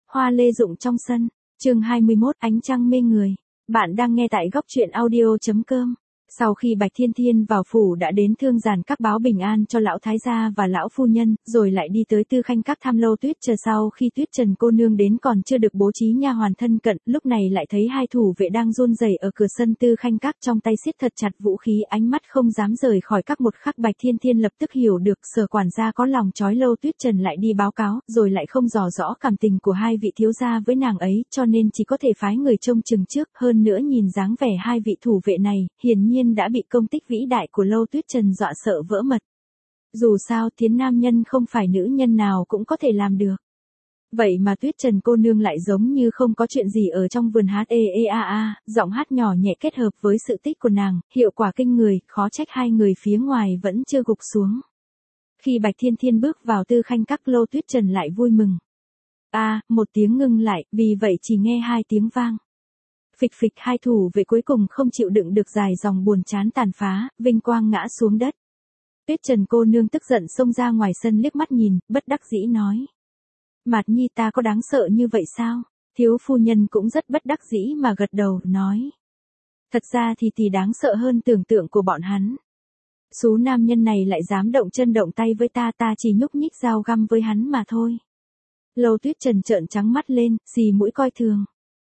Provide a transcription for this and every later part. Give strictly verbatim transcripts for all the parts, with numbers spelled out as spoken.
Hoa lê rụng trong sân, chương hai mươi mốt, ánh trăng mê người. Bạn đang nghe tại góc truyện audio chấm com. Sau khi Bạch Thiên Thiên vào phủ đã đến thương giàn các báo bình an cho lão thái gia và lão phu nhân, rồi lại đi tới Tư Khanh các thăm Lâu Tuyết chờ. Sau khi Tuyết Trần cô nương đến còn chưa được bố trí nha hoàn thân cận, lúc này lại thấy hai thủ vệ đang run rẩy ở cửa sân Tư Khanh các, trong tay siết thật chặt vũ khí, ánh mắt không dám rời khỏi các. Một khắc Bạch Thiên Thiên lập tức hiểu được Sở quản gia có lòng trói Lâu Tuyết Trần lại đi báo cáo, rồi lại không dò rõ cảm tình của hai vị thiếu gia với nàng ấy, cho nên chỉ có thể phái người trông chừng trước. Hơn nữa nhìn dáng vẻ hai vị thủ vệ này, hiển nhiên đã bị công tích vĩ đại của Lâu Tuyết Trần dọa sợ vỡ mật. Dù sao Thiến nam nhân không phải nữ nhân nào cũng có thể làm được. Vậy mà Tuyết Trần cô nương lại giống như không có chuyện gì ở trong vườn hát ê ê a a, giọng hát nhỏ nhẹ kết hợp với sự tích của nàng, hiệu quả kinh người, khó trách hai người phía ngoài vẫn chưa gục xuống. Khi Bạch Thiên Thiên bước vào Tư Khanh các, Lâu Tuyết Trần lại vui mừng. A, à, một tiếng ngưng lại, vì vậy chỉ nghe hai tiếng vang. Phịch phịch, hai thủ vệ cuối cùng không chịu đựng được dài dòng buồn chán tàn phá, vinh quang ngã xuống đất. Tuyết Trần cô nương tức giận xông ra ngoài sân liếc mắt nhìn, bất đắc dĩ nói. Mạt Nhi ta có đáng sợ như vậy sao? Thiếu phu nhân cũng rất bất đắc dĩ mà gật đầu, nói. Thật ra thì tỷ đáng sợ hơn tưởng tượng của bọn hắn. Số nam nhân này lại dám động chân động tay với ta, ta chỉ nhúc nhích dao găm với hắn mà thôi. Lâu Tuyết Trần trợn trắng mắt lên, xì mũi coi thường.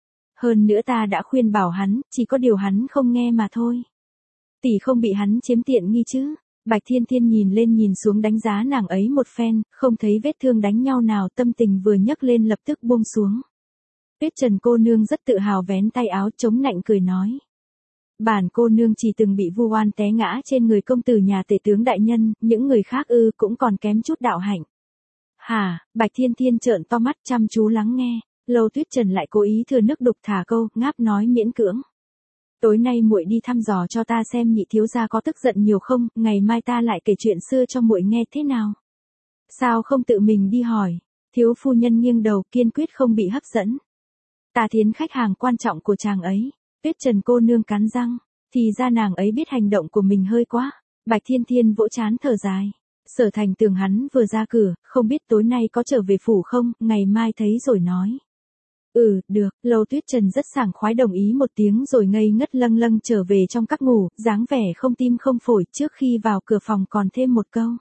Hơn nữa ta đã khuyên bảo hắn, chỉ có điều hắn không nghe mà thôi. Tỷ không bị hắn chiếm tiện nghi chứ? Bạch Thiên Thiên nhìn lên nhìn xuống đánh giá nàng ấy một phen, không thấy vết thương đánh nhau nào, tâm tình vừa nhấc lên lập tức buông xuống. Tuyết Trần cô nương rất tự hào vén tay áo chống nạnh cười nói. Bản cô nương chỉ từng bị vu oan té ngã trên người công tử nhà tể tướng đại nhân, những người khác ư cũng còn kém chút đạo hạnh. Hả? Bạch Thiên Thiên trợn to mắt chăm chú lắng nghe. Lâu Tuyết Trần lại cố ý thừa nước đục thả câu, ngáp nói miễn cưỡng. Tối nay muội đi thăm dò cho ta xem nhị thiếu gia có tức giận nhiều không, ngày mai ta lại kể chuyện xưa cho muội nghe thế nào. Sao không tự mình đi hỏi? Thiếu phu nhân nghiêng đầu, kiên quyết không bị hấp dẫn. Ta Thiến khách hàng quan trọng của chàng ấy. Tuyết Trần cô nương cắn răng, thì ra nàng ấy biết hành động của mình hơi quá. Bạch Thiên Thiên vỗ trán thở dài. Sở Thành Tường hắn vừa ra cửa, không biết tối nay có trở về phủ không, ngày mai thấy rồi nói. Ừ, được, Lâu Tuyết Trần rất sảng khoái đồng ý một tiếng rồi ngây ngất lâng lâng trở về trong các ngủ, dáng vẻ không tim không phổi, trước khi vào cửa phòng còn thêm một câu.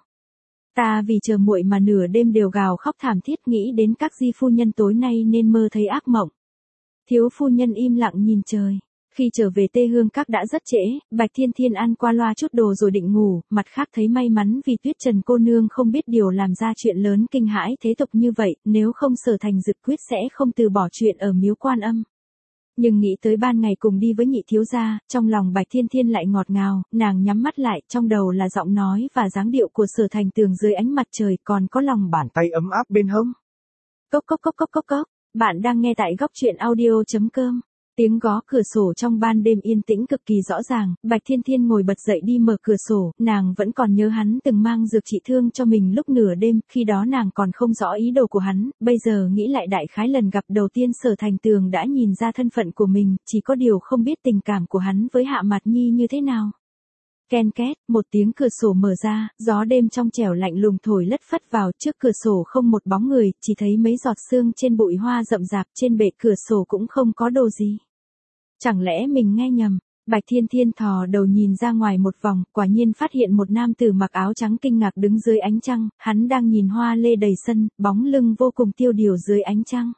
Ta vì chờ muội mà nửa đêm đều gào khóc thảm thiết, nghĩ đến các di phu nhân tối nay nên mơ thấy ác mộng. Thiếu phu nhân im lặng nhìn trời. Khi trở về Tê Hương các đã rất trễ, Bạch Thiên Thiên ăn qua loa chút đồ rồi định ngủ, mặt khác thấy may mắn vì Tuyết Trần cô nương không biết điều làm ra chuyện lớn kinh hãi thế tục như vậy, nếu không Sở Thành Dực quyết sẽ không từ bỏ chuyện ở miếu Quan Âm. Nhưng nghĩ tới ban ngày cùng đi với nhị thiếu gia, trong lòng Bạch Thiên Thiên lại ngọt ngào, nàng nhắm mắt lại, trong đầu là giọng nói và dáng điệu của Sở Thành Tường dưới ánh mặt trời, còn có lòng bàn tay ấm áp bên hông. Cốc cốc cốc cốc cốc cốc, bạn đang nghe tại góc truyện audio chấm com. Tiếng gõ cửa sổ trong ban đêm yên tĩnh cực kỳ rõ ràng, Bạch Thiên Thiên ngồi bật dậy đi mở cửa sổ, nàng vẫn còn nhớ hắn từng mang dược trị thương cho mình lúc nửa đêm, khi đó nàng còn không rõ ý đồ của hắn, bây giờ nghĩ lại đại khái lần gặp đầu tiên Sở Thành Tường đã nhìn ra thân phận của mình, chỉ có điều không biết tình cảm của hắn với Hạ Mạt Nhi như thế nào. Ken két, một tiếng cửa sổ mở ra, gió đêm trong trẻo lạnh lùng thổi lất phất vào, trước cửa sổ không một bóng người, chỉ thấy mấy giọt sương trên bụi hoa rậm rạp, trên bệ cửa sổ cũng không có đồ gì. Chẳng lẽ mình nghe nhầm? Bạch Thiên Thiên thò đầu nhìn ra ngoài một vòng, quả nhiên phát hiện một nam tử mặc áo trắng kinh ngạc đứng dưới ánh trăng, hắn đang nhìn hoa lê đầy sân, bóng lưng vô cùng tiêu điều dưới ánh trăng.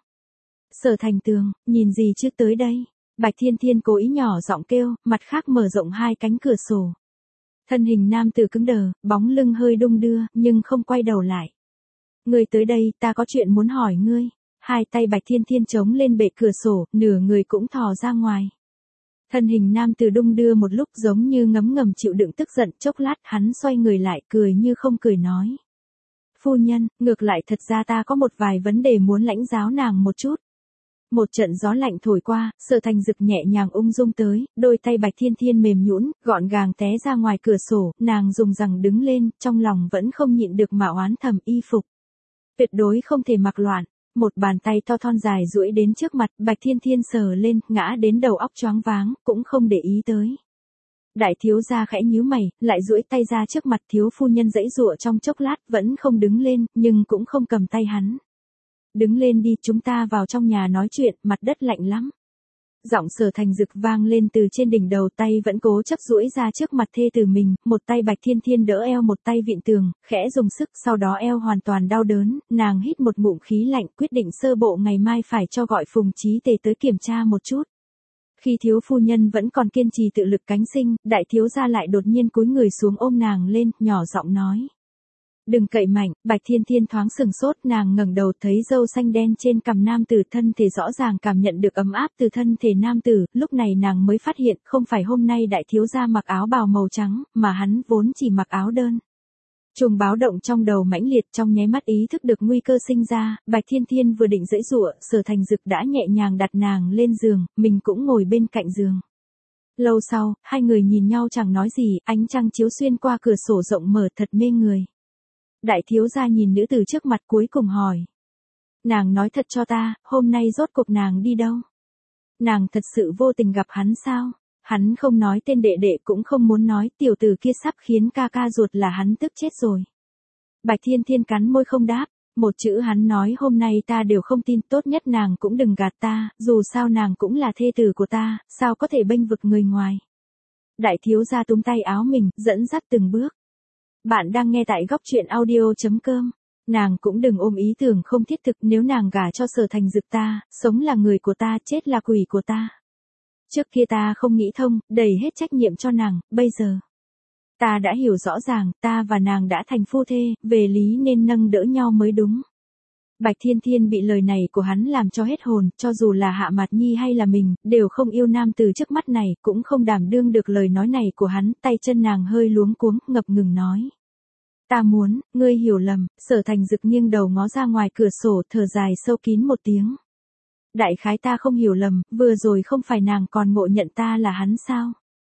Sở Thành Tường, nhìn gì chứ tới đây? Bạch Thiên Thiên cố ý nhỏ giọng kêu, mặt khác mở rộng hai cánh cửa sổ. Thân hình nam tử cứng đờ, bóng lưng hơi đung đưa, nhưng không quay đầu lại. Ngươi tới đây, ta có chuyện muốn hỏi ngươi. Hai tay Bạch Thiên Thiên chống lên bệ cửa sổ, nửa người cũng thò ra ngoài. Thân hình nam tử đung đưa một lúc giống như ngấm ngầm chịu đựng tức giận, chốc lát hắn xoay người lại, cười như không cười nói. Phu nhân, ngược lại thật ra ta có một vài vấn đề muốn lãnh giáo nàng một chút. Một trận gió lạnh thổi qua, Sở Thành Dực nhẹ nhàng ung dung tới, đôi tay Bạch Thiên Thiên mềm nhũn, gọn gàng té ra ngoài cửa sổ, nàng dùng rằng đứng lên, trong lòng vẫn không nhịn được mà oán thầm y phục. Tuyệt đối không thể mặc loạn. Một bàn tay to thon dài duỗi đến trước mặt, Bạch Thiên Thiên sờ lên, ngã đến đầu óc choáng váng, cũng không để ý tới. Đại thiếu gia khẽ nhíu mày, lại duỗi tay ra trước mặt thiếu phu nhân giãy giụa trong chốc lát, vẫn không đứng lên, nhưng cũng không cầm tay hắn. Đứng lên đi, chúng ta vào trong nhà nói chuyện, mặt đất lạnh lắm. Giọng Sở Thành Dực vang lên từ trên đỉnh đầu, tay vẫn cố chấp duỗi ra trước mặt thê tử mình, một tay Bạch Thiên Thiên đỡ eo, một tay vịn tường, khẽ dùng sức, sau đó eo hoàn toàn đau đớn, nàng hít một ngụm khí lạnh, quyết định sơ bộ ngày mai phải cho gọi Phùng Chí Tề tới kiểm tra một chút. Khi thiếu phu nhân vẫn còn kiên trì tự lực cánh sinh, đại thiếu gia lại đột nhiên cúi người xuống ôm nàng lên, nhỏ giọng nói. Đừng cậy mạnh. Bạch Thiên Thiên thoáng sừng sốt, nàng ngẩng đầu thấy râu xanh đen trên cằm nam tử, thân thể rõ ràng cảm nhận được ấm áp từ thân thể nam tử, lúc này nàng mới phát hiện không phải hôm nay đại thiếu gia mặc áo bào màu trắng, mà hắn vốn chỉ mặc áo đơn. Chuông báo động trong đầu mãnh liệt, trong nháy mắt ý thức được nguy cơ sinh ra, Bạch Thiên Thiên vừa định giãy giụa, Sở Thành Dực đã nhẹ nhàng đặt nàng lên giường, mình cũng ngồi bên cạnh giường. Lâu sau, hai người nhìn nhau chẳng nói gì, ánh trăng chiếu xuyên qua cửa sổ rộng mở thật mê người. Đại thiếu gia nhìn nữ tử trước mặt cuối cùng hỏi. Nàng nói thật cho ta, hôm nay rốt cuộc nàng đi đâu? Nàng thật sự vô tình gặp hắn sao? Hắn không nói tên đệ đệ cũng không muốn nói, tiểu tử kia sắp khiến ca ca ruột là hắn tức chết rồi. Bạch Thiên Thiên cắn môi không đáp, một chữ hắn nói hôm nay ta đều không tin, tốt nhất nàng cũng đừng gạt ta, dù sao nàng cũng là thê tử của ta, sao có thể bênh vực người ngoài. Đại thiếu gia túm tay áo mình, dẫn dắt từng bước. Bạn đang nghe tại góc truyện audio chấm com. Nàng cũng đừng ôm ý tưởng không thiết thực, nếu nàng gả cho Sở Thành Dực ta, sống là người của ta, chết là quỷ của ta. Trước kia ta không nghĩ thông, đẩy hết trách nhiệm cho nàng, bây giờ. Ta đã hiểu rõ ràng, ta và nàng đã thành phu thê, về lý nên nâng đỡ nhau mới đúng. Bạch Thiên Thiên bị lời này của hắn làm cho hết hồn, cho dù là Hạ Mạt Nhi hay là mình, đều không yêu nam từ trước mắt này, cũng không đảm đương được lời nói này của hắn, tay chân nàng hơi luống cuống, ngập ngừng nói. Ta muốn, ngươi hiểu lầm. Sở Thành Dực nghiêng đầu ngó ra ngoài cửa sổ, thở dài sâu kín một tiếng. Đại khái ta không hiểu lầm, vừa rồi không phải nàng còn ngộ nhận ta là hắn sao?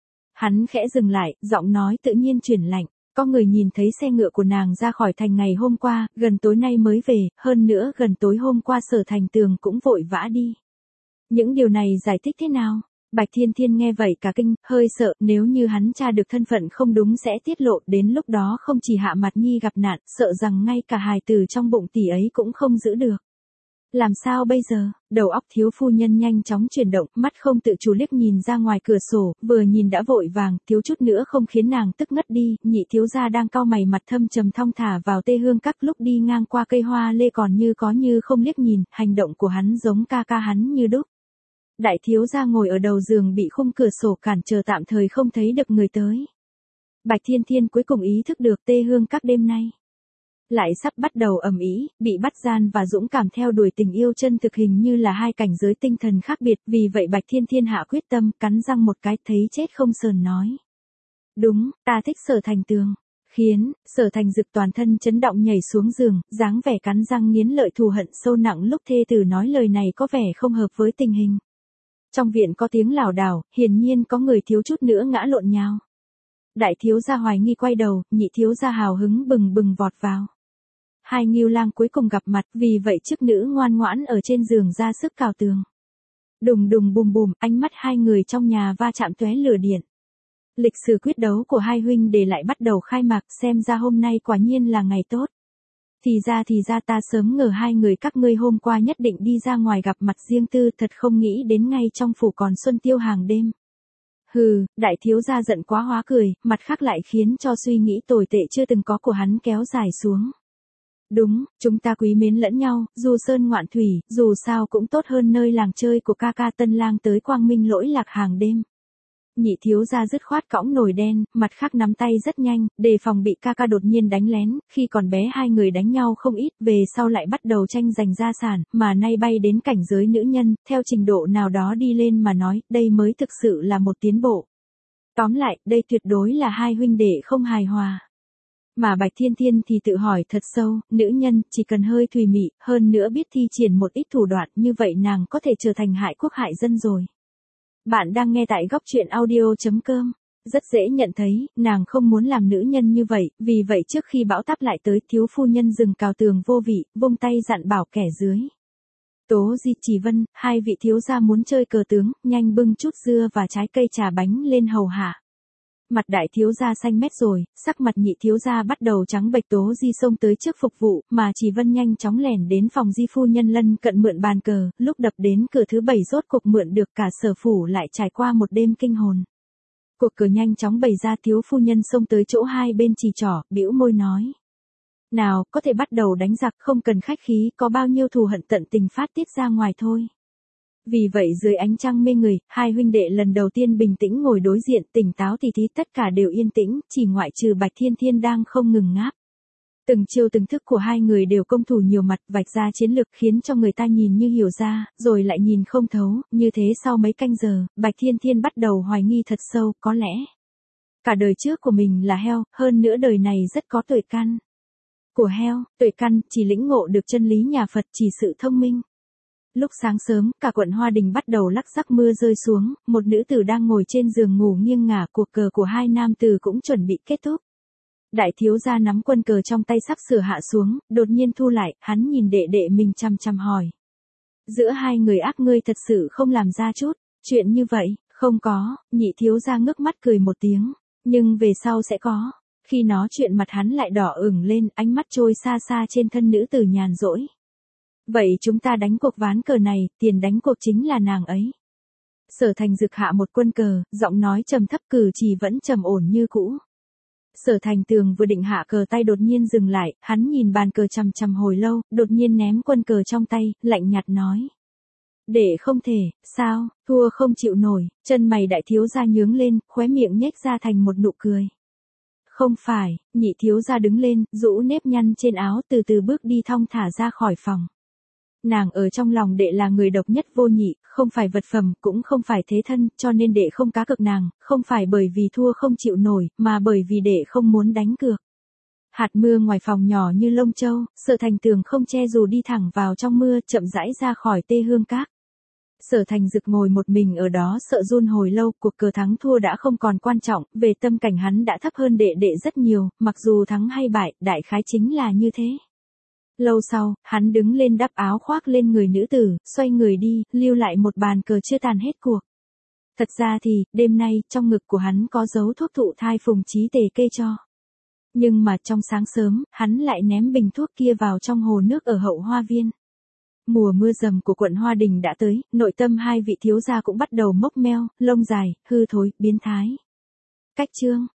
Hắn khẽ dừng lại, giọng nói tự nhiên chuyển lạnh. Có người nhìn thấy xe ngựa của nàng ra khỏi thành ngày hôm qua, gần tối nay mới về, hơn nữa gần tối hôm qua Sở Thành Tường cũng vội vã đi. Những điều này giải thích thế nào? Bạch Thiên Thiên nghe vậy cả kinh, hơi sợ, nếu như hắn tra được thân phận không đúng sẽ tiết lộ, đến lúc đó không chỉ Hạ Mạt Nhi gặp nạn, sợ rằng ngay cả hài tử trong bụng tỷ ấy cũng không giữ được. Làm sao bây giờ? Đầu óc thiếu phu nhân nhanh chóng chuyển động, mắt không tự chủ liếc nhìn ra ngoài cửa sổ, vừa nhìn đã vội vàng, thiếu chút nữa không khiến nàng tức ngất đi. Nhị thiếu gia đang cau mày, mặt thâm trầm thong thả vào Tê Hương Các, lúc đi ngang qua cây hoa lê còn như có như không liếc nhìn, hành động của hắn giống ca ca hắn như đúc. Đại thiếu gia ngồi ở đầu giường bị khung cửa sổ cản trở, tạm thời không thấy được người tới. Bạch Thiên Thiên cuối cùng ý thức được Tê Hương Các đêm nay lại sắp bắt đầu ầm ĩ, bị bắt gian và dũng cảm theo đuổi tình yêu chân thực hình như là hai cảnh giới tinh thần khác biệt, vì vậy Bạch Thiên Thiên hạ quyết tâm, cắn răng một cái, thấy chết không sờn nói. Đúng, ta thích Sở Thành Tường. Khiến, Sở Thành Dực toàn thân chấn động nhảy xuống giường, dáng vẻ cắn răng nghiến lợi thù hận sâu nặng lúc thê tử nói lời này có vẻ không hợp với tình hình. Trong viện có tiếng lảo đảo, hiển nhiên có người thiếu chút nữa ngã lộn nhào. Đại thiếu gia hoài nghi quay đầu, nhị thiếu gia hào hứng bừng bừng vọt vào. Hai Ngưu Lang cuối cùng gặp mặt, vì vậy chức nữ ngoan ngoãn ở trên giường ra sức cào tường. Đùng đùng bùm bùm, ánh mắt hai người trong nhà va chạm tóe lửa điện. Lịch sử quyết đấu của hai huynh để lại bắt đầu khai mạc, xem ra hôm nay quả nhiên là ngày tốt. Thì ra thì ra ta sớm ngờ hai người các ngươi hôm qua nhất định đi ra ngoài gặp mặt riêng tư, thật không nghĩ đến ngay trong phủ còn xuân tiêu hàng đêm. Hừ, đại thiếu gia giận quá hóa cười, mặt khác lại khiến cho suy nghĩ tồi tệ chưa từng có của hắn kéo dài xuống. Đúng, chúng ta quý mến lẫn nhau, dù sơn ngoạn thủy, dù sao cũng tốt hơn nơi làng chơi của ca ca Tân Lang tới quang minh lỗi lạc hàng đêm. Nhị thiếu gia dứt khoát cõng nồi đen, mặt khác nắm tay rất nhanh, đề phòng bị ca ca đột nhiên đánh lén, khi còn bé hai người đánh nhau không ít, về sau lại bắt đầu tranh giành gia sản, mà nay bay đến cảnh giới nữ nhân, theo trình độ nào đó đi lên mà nói, đây mới thực sự là một tiến bộ. Tóm lại, đây tuyệt đối là hai huynh đệ không hài hòa. Mà Bạch Thiên Thiên thì tự hỏi thật sâu, nữ nhân, chỉ cần hơi thùy mị, hơn nữa biết thi triển một ít thủ đoạn, như vậy nàng có thể trở thành hại quốc hại dân rồi. Bạn đang nghe tại góc truyện audio chấm com. Rất dễ nhận thấy, nàng không muốn làm nữ nhân như vậy, vì vậy trước khi bão táp lại tới, thiếu phu nhân dừng cào tường vô vị, vung tay dặn bảo kẻ dưới. Tố Di, Chỉ Vân, hai vị thiếu gia muốn chơi cờ tướng, nhanh bưng chút dưa và trái cây trà bánh lên hầu hạ. Mặt đại thiếu gia xanh mét rồi, sắc mặt nhị thiếu gia bắt đầu trắng bệch. Tố Di xông tới trước phục vụ, mà Chỉ Vân nhanh chóng lẻn đến phòng Di phu nhân lân cận mượn bàn cờ, lúc đập đến cửa thứ bảy rốt cuộc mượn được, cả Sở phủ lại trải qua một đêm kinh hồn. Cuộc cờ nhanh chóng bày ra, thiếu phu nhân xông tới chỗ hai bên chỉ trỏ, bĩu môi nói. Nào, có thể bắt đầu đánh giặc, không cần khách khí, có bao nhiêu thù hận tận tình phát tiết ra ngoài thôi. Vì vậy dưới ánh trăng mê người, hai huynh đệ lần đầu tiên bình tĩnh ngồi đối diện, tỉnh táo tỉ thí, tất cả đều yên tĩnh, chỉ ngoại trừ Bạch Thiên Thiên đang không ngừng ngáp. Từng chiêu từng thức của hai người đều công thủ nhiều mặt, vạch ra chiến lược khiến cho người ta nhìn như hiểu ra, rồi lại nhìn không thấu, như thế sau mấy canh giờ, Bạch Thiên Thiên bắt đầu hoài nghi thật sâu, có lẽ cả đời trước của mình là heo, hơn nữa đời này rất có tuệ căn. Của heo, tuệ căn, chỉ lĩnh ngộ được chân lý nhà Phật, chỉ sự thông minh. Lúc sáng sớm, cả quận Hoa Đình bắt đầu lắc rắc, mưa rơi xuống, một nữ tử đang ngồi trên giường ngủ nghiêng ngả, cuộc cờ của hai nam tử cũng chuẩn bị kết thúc. Đại thiếu gia nắm quân cờ trong tay sắp sửa hạ xuống, đột nhiên thu lại, hắn nhìn đệ đệ mình chăm chăm hỏi. Giữa hai người ác ngươi thật sự không làm ra chút chuyện như vậy? Không có, nhị thiếu gia ngước mắt cười một tiếng, nhưng về sau sẽ có. Khi nói chuyện mặt hắn lại đỏ ửng lên, ánh mắt trôi xa xa trên thân nữ tử nhàn rỗi. Vậy chúng ta đánh cuộc ván cờ này, tiền đánh cuộc chính là nàng ấy. Sở Thành rực hạ một quân cờ, giọng nói trầm thấp, cử chỉ vẫn trầm ổn như cũ. Sở Thành Tường vừa định hạ cờ tay đột nhiên dừng lại, hắn nhìn bàn cờ chằm chằm hồi lâu, đột nhiên ném quân cờ trong tay, lạnh nhạt nói. Để không thể, sao, thua không chịu nổi, chân mày đại thiếu gia nhướng lên, khóe miệng nhếch ra thành một nụ cười. Không phải, nhị thiếu gia đứng lên, rũ nếp nhăn trên áo, từ từ bước đi thong thả ra khỏi phòng. Nàng ở trong lòng đệ là người độc nhất vô nhị, không phải vật phẩm, cũng không phải thế thân, cho nên đệ không cá cược nàng, không phải bởi vì thua không chịu nổi, mà bởi vì đệ không muốn đánh cược. Hạt mưa ngoài phòng nhỏ như lông châu, Sở Thành Tường không che dù đi thẳng vào trong mưa, chậm rãi ra khỏi Tê Hương Các. Sở Thành Dực ngồi một mình ở đó sợ run hồi lâu, cuộc cờ thắng thua đã không còn quan trọng, về tâm cảnh hắn đã thấp hơn đệ đệ rất nhiều, mặc dù thắng hay bại, đại khái chính là như thế. Lâu sau, hắn đứng lên đắp áo khoác lên người nữ tử, xoay người đi, lưu lại một bàn cờ chưa tàn hết cuộc. Thật ra thì, đêm nay, trong ngực của hắn có dấu thuốc thụ thai Phùng Chí Tề kê cho. Nhưng mà trong sáng sớm, hắn lại ném bình thuốc kia vào trong hồ nước ở hậu hoa viên. Mùa mưa rầm của quận Hoa Đình đã tới, nội tâm hai vị thiếu gia cũng bắt đầu mốc meo, lông dài, hư thối, biến thái. Cách chương